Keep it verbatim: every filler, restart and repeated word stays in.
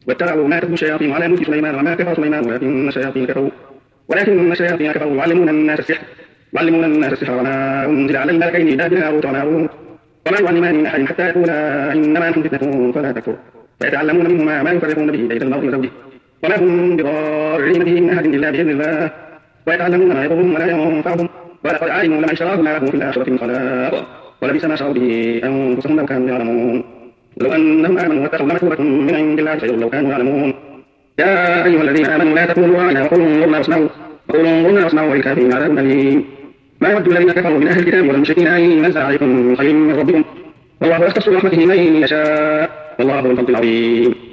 واتبعوا ما تتلو الشياطين على ملك سليمان وما كفر سليمان ولكن الشياطين كفروا ولكن الشياطين كفروا يعلمون الناس السحر يعلمون الناس السحر وما أنزل على الملكين ببابل هاروت وماروت وما يعلمان من أحد حتى يقولا إنما نحن فتنة فلا تكفر فيتعلمون منهما ما يفرقون به بين المرء وزوجه وما هم بضارين به من أحد إلا بإذن الله ويتعلمون ما يضرهم ولا ينفعهم ولقد علموا لمن اشتراه ما له في الآخرة من خلاق ولبئس ما شروا به أنفسهم لو كانوا يعلمون لو أنهم آمنوا واتقوا لمثوبة من عند الله خير لو كانوا يعلمون يا أيها الذين آمنوا لا تقولوا راعنا وقولوا انظرنا واسمعوا وقولوا انظرنا واسمعوا وللكافرين عذاب أليم ما يود الذين كفروا من أهل الكتاب والمشركين أن ينزل عليكم من خير من ربكم والله يختص برحمته من يشاء والله ذو الفضل العظيم.